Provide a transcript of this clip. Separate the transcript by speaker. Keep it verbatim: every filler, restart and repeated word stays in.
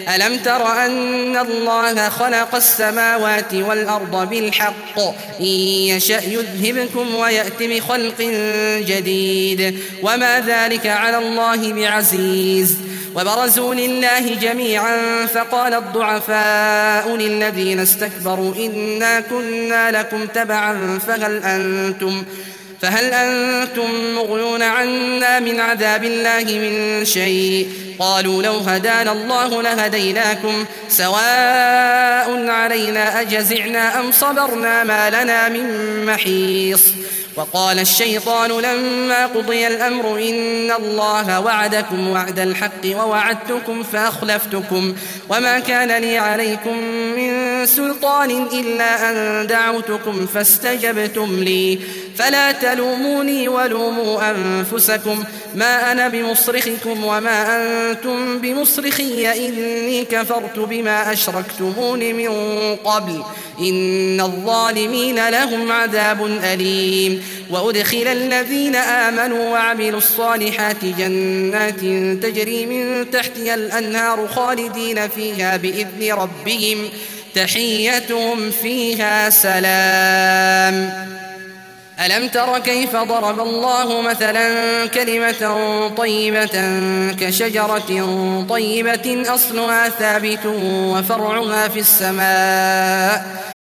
Speaker 1: ألم تر أن الله خلق السماوات والأرض بالحق إن يشأ يذهبكم ويأت بخلق جديد وما ذلك على الله بعزيز وبرزوا لله جميعا فقال الضعفاء للذين استكبروا إنا كنا لكم تبعا فهل أنتم فهل أنتم مغنون عنا من عذاب الله من شيء قالوا لو هدانا الله لهديناكم سواء علينا أجزعنا أم صبرنا ما لنا من محيص وقال الشيطان لما قضي الأمر إن الله وعدكم وعد الحق ووعدتكم فأخلفتكم وما كان لي عليكم من سلطان إلا أن دعوتكم فاستجبتم لي فلا تلوموني ولوموا أنفسكم ما أنا بمصرخكم وما أنتم بمصرخي إني كفرت بما أشركتمون من قبل إن الظالمين لهم عذاب أليم وأدخل الذين آمنوا وعملوا الصالحات جنات تجري من تحتها الأنهار خالدين فيها بإذن ربهم تحيتهم فيها سلام ألم تر كيف ضرب الله مثلا كلمة طيبة كشجرة طيبة أصلها ثابت وفرعها في السماء